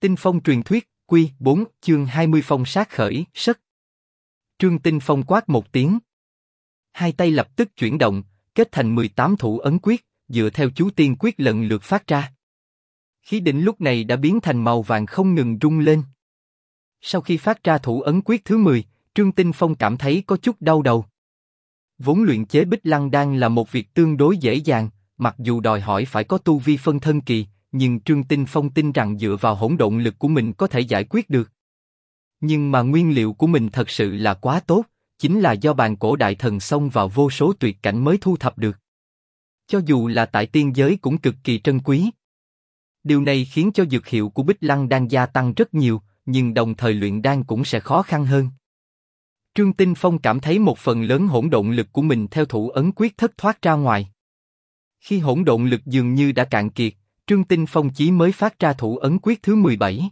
Tinh phong truyền thuyết, Quy 4, chương 20 phong sát khởi, sất. Trương Tinh Phong quát một tiếng. Hai tay lập tức chuyển động, kết thành 18 thủ ấn quyết, dựa theo chú tiên quyết lần lượt phát ra. Khí đỉnh lúc này đã biến thành màu vàng không ngừng rung lên. Sau khi phát ra thủ ấn quyết thứ 10, Trương Tinh Phong cảm thấy có chút đau đầu. Vốn luyện chế Bích Lăng Đan là một việc tương đối dễ dàng, mặc dù đòi hỏi phải có tu vi phân thân kỳ, nhưng Trương Tinh Phong tin rằng dựa vào hỗn độn lực của mình có thể giải quyết được. Nhưng mà nguyên liệu của mình thật sự là quá tốt, chính là do bàn cổ đại thần xông vào vô số tuyệt cảnh mới thu thập được. Cho dù là tại tiên giới cũng cực kỳ trân quý. Điều này khiến cho dược hiệu của Bích Lăng Đan gia tăng rất nhiều, nhưng đồng thời luyện đan cũng sẽ khó khăn hơn. Trương Tinh Phong cảm thấy một phần lớn hỗn độn lực của mình theo thủ ấn quyết thất thoát ra ngoài. Khi hỗn độn lực dường như đã cạn kiệt, Trương Tinh Phong chỉ mới phát ra thủ ấn quyết thứ 17.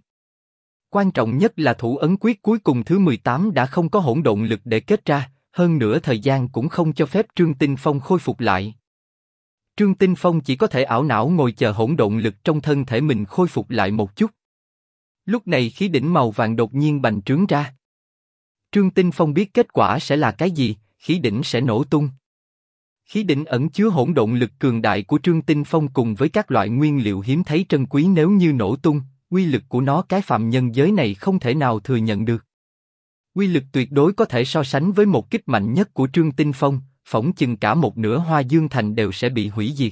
Quan trọng nhất là thủ ấn quyết cuối cùng thứ 18 đã không có hỗn độn lực để kết ra, hơn nữa thời gian cũng không cho phép Trương Tinh Phong khôi phục lại. Trương Tinh Phong chỉ có thể ảo não ngồi chờ hỗn độn lực trong thân thể mình khôi phục lại một chút. Lúc này khí đỉnh màu vàng đột nhiên bành trướng ra. Trương Tinh Phong biết kết quả sẽ là cái gì, khí đỉnh sẽ nổ tung. Khí đỉnh ẩn chứa hỗn độn lực cường đại của Trương Tinh Phong cùng với các loại nguyên liệu hiếm thấy trân quý, nếu như nổ tung, uy lực của nó cái phàm nhân giới này không thể nào thừa nhận được. Uy lực tuyệt đối có thể so sánh với một kích mạnh nhất của Trương Tinh Phong, phỏng chừng cả một nửa Hoa Dương Thành đều sẽ bị hủy diệt.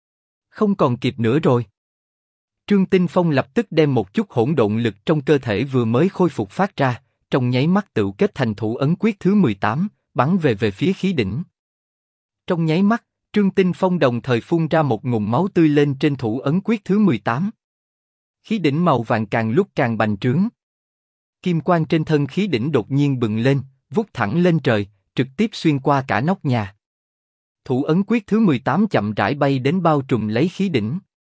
Không còn kịp nữa rồi. Trương Tinh Phong lập tức đem một chút hỗn độn lực trong cơ thể vừa mới khôi phục phát ra, trong nháy mắt tựu kết thành thủ ấn quyết thứ 18, bắn về phía khí đỉnh. Trong nháy mắt, Trương Tinh Phong đồng thời phun ra một ngụm máu tươi lên trên thủ ấn quyết thứ 18. Khí đỉnh màu vàng càng lúc càng bành trướng. Kim quang trên thân khí đỉnh đột nhiên bừng lên, vút thẳng lên trời, trực tiếp xuyên qua cả nóc nhà. Thủ ấn quyết thứ 18 chậm rãi bay đến bao trùm lấy khí đỉnh.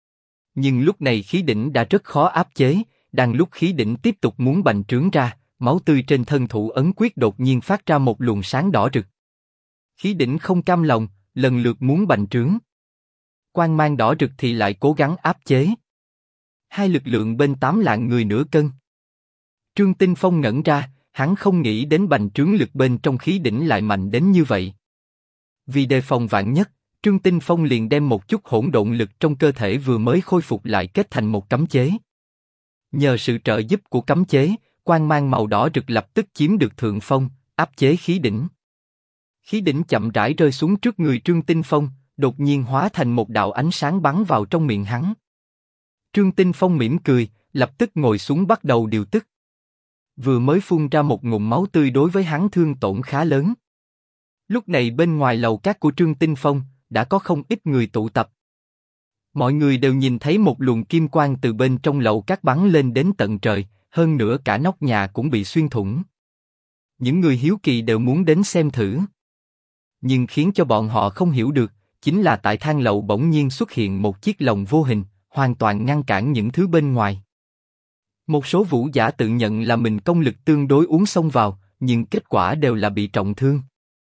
Nhưng lúc này khí đỉnh đã rất khó áp chế, đang lúc khí đỉnh tiếp tục muốn bành trướng ra, máu tươi trên thân thủ ấn quyết đột nhiên phát ra một luồng sáng đỏ rực. Khí đỉnh không cam lòng, lần lượt muốn bành trướng. Quang mang đỏ rực thì lại cố gắng áp chế. Hai lực lượng bên 8 lạng người nửa cân. Trương Tinh Phong ngẩn ra, hắn không nghĩ đến bành trướng lực bên trong khí đỉnh lại mạnh đến như vậy. Vì đề phòng vạn nhất, Trương Tinh Phong liền đem một chút hỗn độn lực trong cơ thể vừa mới khôi phục lại kết thành một cấm chế. Nhờ sự trợ giúp của cấm chế, quang mang màu đỏ rực lập tức chiếm được thượng phong, áp chế khí đỉnh. Khí đỉnh chậm rãi rơi xuống trước người Trương Tinh Phong, đột nhiên hóa thành một đạo ánh sáng bắn vào trong miệng hắn. Trương Tinh Phong mỉm cười, lập tức ngồi xuống bắt đầu điều tức. Vừa mới phun ra một ngụm máu tươi đối với hắn thương tổn khá lớn. Lúc này bên ngoài lầu cát của Trương Tinh Phong, đã có không ít người tụ tập. Mọi người đều nhìn thấy một luồng kim quang từ bên trong lầu cát bắn lên đến tận trời, hơn nữa cả nóc nhà cũng bị xuyên thủng. Những người hiếu kỳ đều muốn đến xem thử. Nhưng khiến cho bọn họ không hiểu được, chính là tại thang lầu bỗng nhiên xuất hiện một chiếc lồng vô hình, hoàn toàn ngăn cản những thứ bên ngoài. Một số vũ giả tự nhận là mình công lực tương đối uốn xông vào, nhưng kết quả đều là bị trọng thương.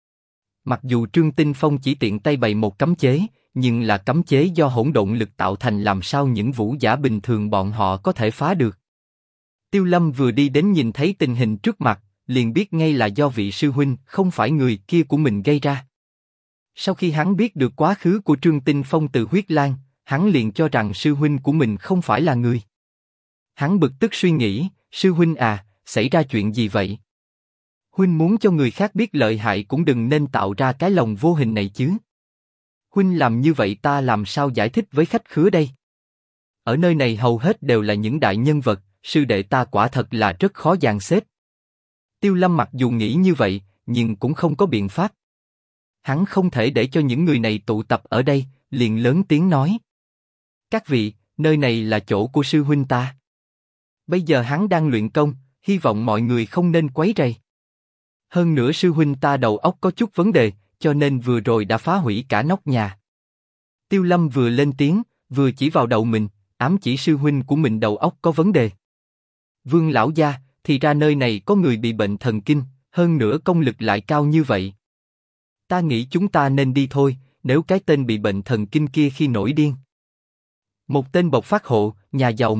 Mặc dù Trương Tinh Phong chỉ tiện tay bày một cấm chế, nhưng là cấm chế do hỗn độn lực tạo thành, làm sao những vũ giả bình thường bọn họ có thể phá được. Tiêu Lâm vừa đi đến nhìn thấy tình hình trước mặt, liền biết ngay là do vị sư huynh không phải người kia của mình gây ra. Sau khi hắn biết được quá khứ của Trương Tinh Phong từ huyết lang, hắn liền cho rằng sư huynh của mình không phải là người. Hắn bực tức suy nghĩ, sư huynh à, xảy ra chuyện gì vậy? Huynh muốn cho người khác biết lợi hại cũng đừng nên tạo ra cái lồng vô hình này chứ. Huynh làm như vậy ta làm sao giải thích với khách khứa đây? Ở nơi này hầu hết đều là những đại nhân vật, sư đệ ta quả thật là rất khó dàn xếp. Tiêu Lâm mặc dù nghĩ như vậy, nhưng cũng không có biện pháp. Hắn không thể để cho những người này tụ tập ở đây, liền lớn tiếng nói. Các vị, nơi này là chỗ của sư huynh ta. Bây giờ hắn đang luyện công, hy vọng mọi người không nên quấy rầy. Hơn nữa sư huynh ta đầu óc có chút vấn đề, cho nên vừa rồi đã phá hủy cả nóc nhà. Tiêu Lâm vừa lên tiếng, vừa chỉ vào đầu mình, ám chỉ sư huynh của mình đầu óc có vấn đề. Vương lão gia, thì ra nơi này có người bị bệnh thần kinh, hơn nữa công lực lại cao như vậy. Ta nghĩ chúng ta nên đi thôi, nếu cái tên bị bệnh thần kinh kia khi nổi điên. Một tên bộc phát hộ, nhà giàu mới phất,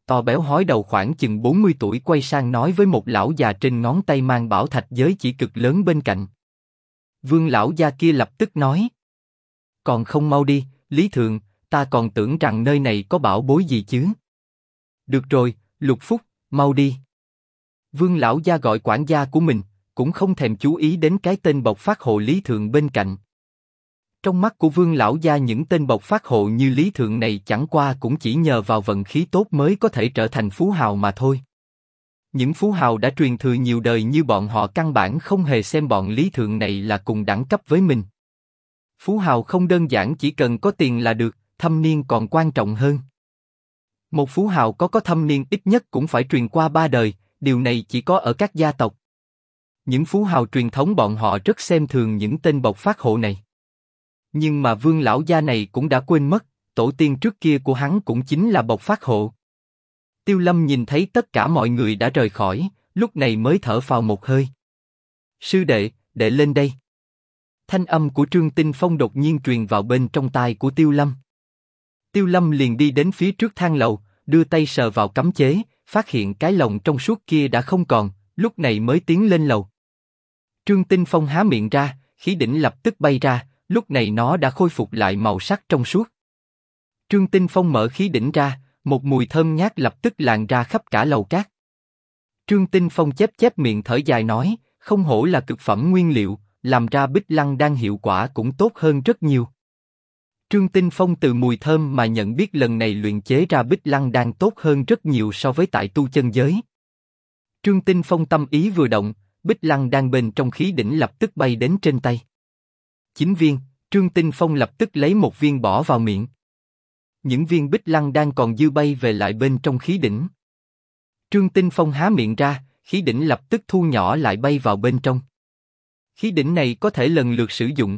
to béo hói đầu khoảng chừng 40 tuổi quay sang nói với một lão già trên ngón tay mang bảo thạch giới chỉ cực lớn bên cạnh. Vương lão gia kia lập tức nói. Còn không mau đi, Lý Thượng, ta còn tưởng rằng nơi này có bảo bối gì chứ. Được rồi, Lục Phúc, mau đi. Vương lão gia gọi quản gia của mình, cũng không thèm chú ý đến cái tên bộc phát hộ Lý Thượng bên cạnh. Trong mắt của Vương lão gia những tên bộc phát hộ như Lý Thượng này chẳng qua cũng chỉ nhờ vào vận khí tốt mới có thể trở thành phú hào mà thôi. Những phú hào đã truyền thừa nhiều đời như bọn họ căn bản không hề xem bọn Lý Thượng này là cùng đẳng cấp với mình. Phú hào không đơn giản chỉ cần có tiền là được, thâm niên còn quan trọng hơn. Một phú hào có thâm niên ít nhất cũng phải truyền qua 3 đời, điều này chỉ có ở các gia tộc. Những phú hào truyền thống bọn họ rất xem thường những tên bộc phát hộ này. Nhưng mà Vương lão gia này cũng đã quên mất, tổ tiên trước kia của hắn cũng chính là bộc phát hộ. Tiêu Lâm nhìn thấy tất cả mọi người đã rời khỏi, lúc này mới thở phào một hơi. Sư đệ, đệ lên đây. Thanh âm của Trương Tinh Phong đột nhiên truyền vào bên trong tai của Tiêu Lâm. Tiêu Lâm liền đi đến phía trước thang lầu, đưa tay sờ vào cấm chế, phát hiện cái lồng trong suốt kia đã không còn, lúc này mới tiến lên lầu. Trương Tinh Phong há miệng ra, khí đỉnh lập tức bay ra, lúc này nó đã khôi phục lại màu sắc trong suốt. Trương Tinh Phong mở khí đỉnh ra, một mùi thơm ngát lập tức lan ra khắp cả lầu cát. Trương Tinh Phong chép chép miệng thở dài nói, không hổ là cực phẩm nguyên liệu, làm ra Bích Lăng Đan hiệu quả cũng tốt hơn rất nhiều. Trương Tinh Phong từ mùi thơm mà nhận biết lần này luyện chế ra Bích Lăng Đan tốt hơn rất nhiều so với tại tu chân giới. Trương Tinh Phong tâm ý vừa động, Bích Lăng Đan bên trong khí đỉnh lập tức bay đến trên tay. 9 viên, Trương Tinh Phong lập tức lấy một viên bỏ vào miệng. Những viên Bích Lăng Đan còn dư bay về lại bên trong khí đỉnh. Trương Tinh Phong há miệng ra, khí đỉnh lập tức thu nhỏ lại bay vào bên trong. Khí đỉnh này có thể lần lượt sử dụng.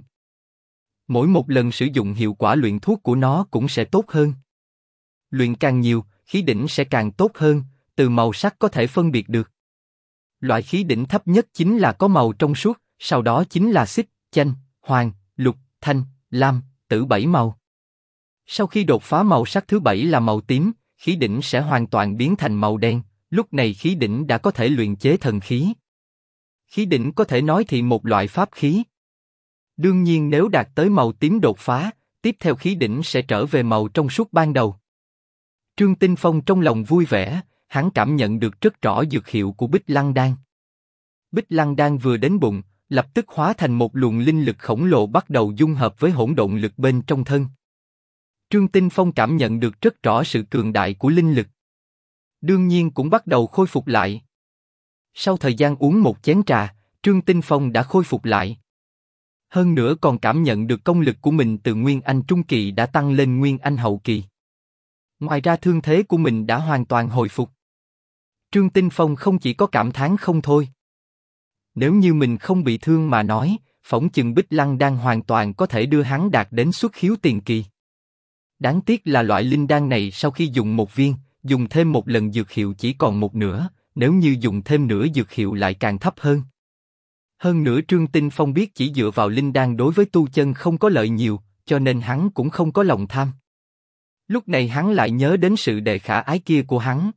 Mỗi một lần sử dụng hiệu quả luyện thuốc của nó cũng sẽ tốt hơn. Luyện càng nhiều, khí đỉnh sẽ càng tốt hơn, từ màu sắc có thể phân biệt được. Loại khí đỉnh thấp nhất chính là có màu trong suốt, sau đó chính là xích, chanh, hoàng, lục, thanh, lam, tử 7 màu. Sau khi đột phá màu sắc thứ 7 là màu tím, khí đỉnh sẽ hoàn toàn biến thành màu đen, lúc này khí đỉnh đã có thể luyện chế thần khí. Khí đỉnh có thể nói thì một loại pháp khí. Đương nhiên nếu đạt tới màu tím đột phá, tiếp theo khí đỉnh sẽ trở về màu trong suốt ban đầu. Trương Tinh Phong trong lòng vui vẻ, hắn cảm nhận được rất rõ dược hiệu của Bích Lăng Đan. Bích Lăng Đan vừa đến bụng, lập tức hóa thành một luồng linh lực khổng lồ bắt đầu dung hợp với hỗn độn lực bên trong thân. Trương Tinh Phong cảm nhận được rất rõ sự cường đại của linh lực. Đương nhiên cũng bắt đầu khôi phục lại. Sau thời gian uống một chén trà, Trương Tinh Phong đã khôi phục lại. Hơn nữa còn cảm nhận được công lực của mình từ Nguyên Anh Trung Kỳ đã tăng lên Nguyên Anh Hậu Kỳ. Ngoài ra thương thế của mình đã hoàn toàn hồi phục. Trương Tinh Phong không chỉ có cảm thán không thôi. Nếu như mình không bị thương mà nói, phỏng chừng Bích Lăng Đan hoàn toàn có thể đưa hắn đạt đến xuất khiếu tiền kỳ. Đáng tiếc là loại linh đan này sau khi dùng một viên, dùng thêm một lần dược hiệu chỉ còn một nửa, nếu như dùng thêm nửa dược hiệu lại càng thấp hơn. Hơn nữa Trương Tinh Phong biết chỉ dựa vào linh đan đối với tu chân không có lợi nhiều, cho nên hắn cũng không có lòng tham. Lúc này hắn lại nhớ đến sự đệ khả ái kia của hắn.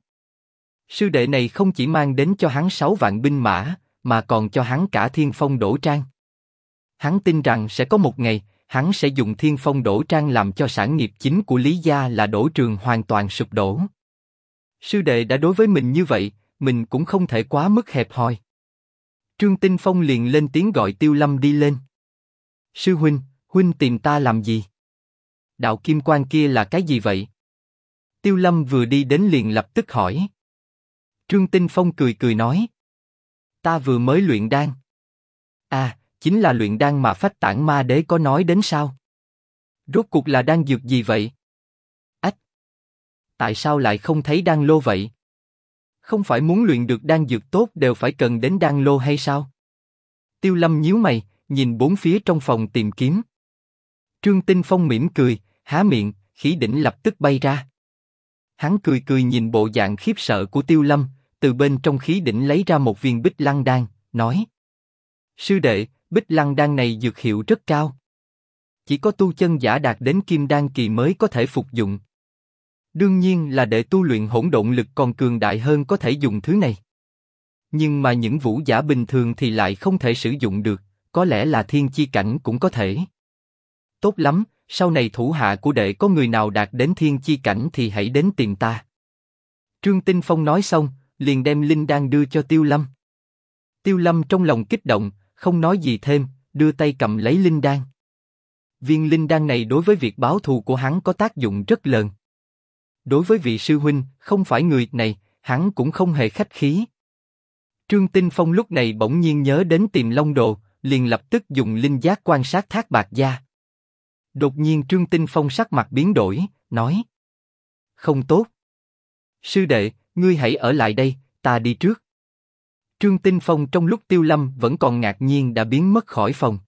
Sư đệ này không chỉ mang đến cho hắn 6 vạn binh mã, mà còn cho hắn cả Thiên Phong Đỗ Trang. Hắn tin rằng sẽ có một ngày, hắn sẽ dùng Thiên Phong Đỗ Trang làm cho sản nghiệp chính của Lý gia là Đỗ Trường hoàn toàn sụp đổ. Sư đệ đã đối với mình như vậy, mình cũng không thể quá mức hẹp hòi. Trương Tinh Phong liền lên tiếng gọi Tiêu Lâm đi lên. Sư huynh, huynh tìm ta làm gì? Đạo kim quang kia là cái gì vậy? Tiêu Lâm vừa đi đến liền lập tức hỏi. Trương Tinh Phong cười cười nói. Ta vừa mới luyện đan. À, chính là luyện đan mà Phách Tản Ma Đế có nói đến sao? Rốt cuộc là đan dược gì vậy? Ách! Tại sao lại không thấy đan lô vậy? Không phải muốn luyện được đan dược tốt đều phải cần đến đan lô hay sao? Tiêu Lâm nhíu mày, nhìn bốn phía trong phòng tìm kiếm. Trương Tinh Phong mỉm cười, há miệng, khí đỉnh lập tức bay ra. Hắn cười cười nhìn bộ dạng khiếp sợ của Tiêu Lâm, từ bên trong khí đỉnh lấy ra một viên Bích Lăng Đan, nói: Sư đệ, Bích Lăng Đan này dược hiệu rất cao. Chỉ có tu chân giả đạt đến Kim Đan kỳ mới có thể phục dụng. Đương nhiên là để tu luyện hỗn độn lực còn cường đại hơn có thể dùng thứ này. Nhưng mà những vũ giả bình thường thì lại không thể sử dụng được, có lẽ là thiên chi cảnh cũng có thể. Tốt lắm, sau này thủ hạ của đệ có người nào đạt đến thiên chi cảnh thì hãy đến tìm ta. Trương Tinh Phong nói xong, liền đem linh đan đưa cho Tiêu Lâm. Tiêu Lâm trong lòng kích động, không nói gì thêm, đưa tay cầm lấy linh đan. Viên linh đan này đối với việc báo thù của hắn có tác dụng rất lớn. Đối với vị sư huynh, không phải người này, hắn cũng không hề khách khí. Trương Tinh Phong lúc này bỗng nhiên nhớ đến Tiềm Long Đồ, liền lập tức dùng linh giác quan sát Thác Bạt Gia. Đột nhiên Trương Tinh Phong sắc mặt biến đổi, nói: không tốt. Sư đệ, ngươi hãy ở lại đây, ta đi trước. Trương Tinh Phong trong lúc Tiêu Lâm vẫn còn ngạc nhiên đã biến mất khỏi phòng.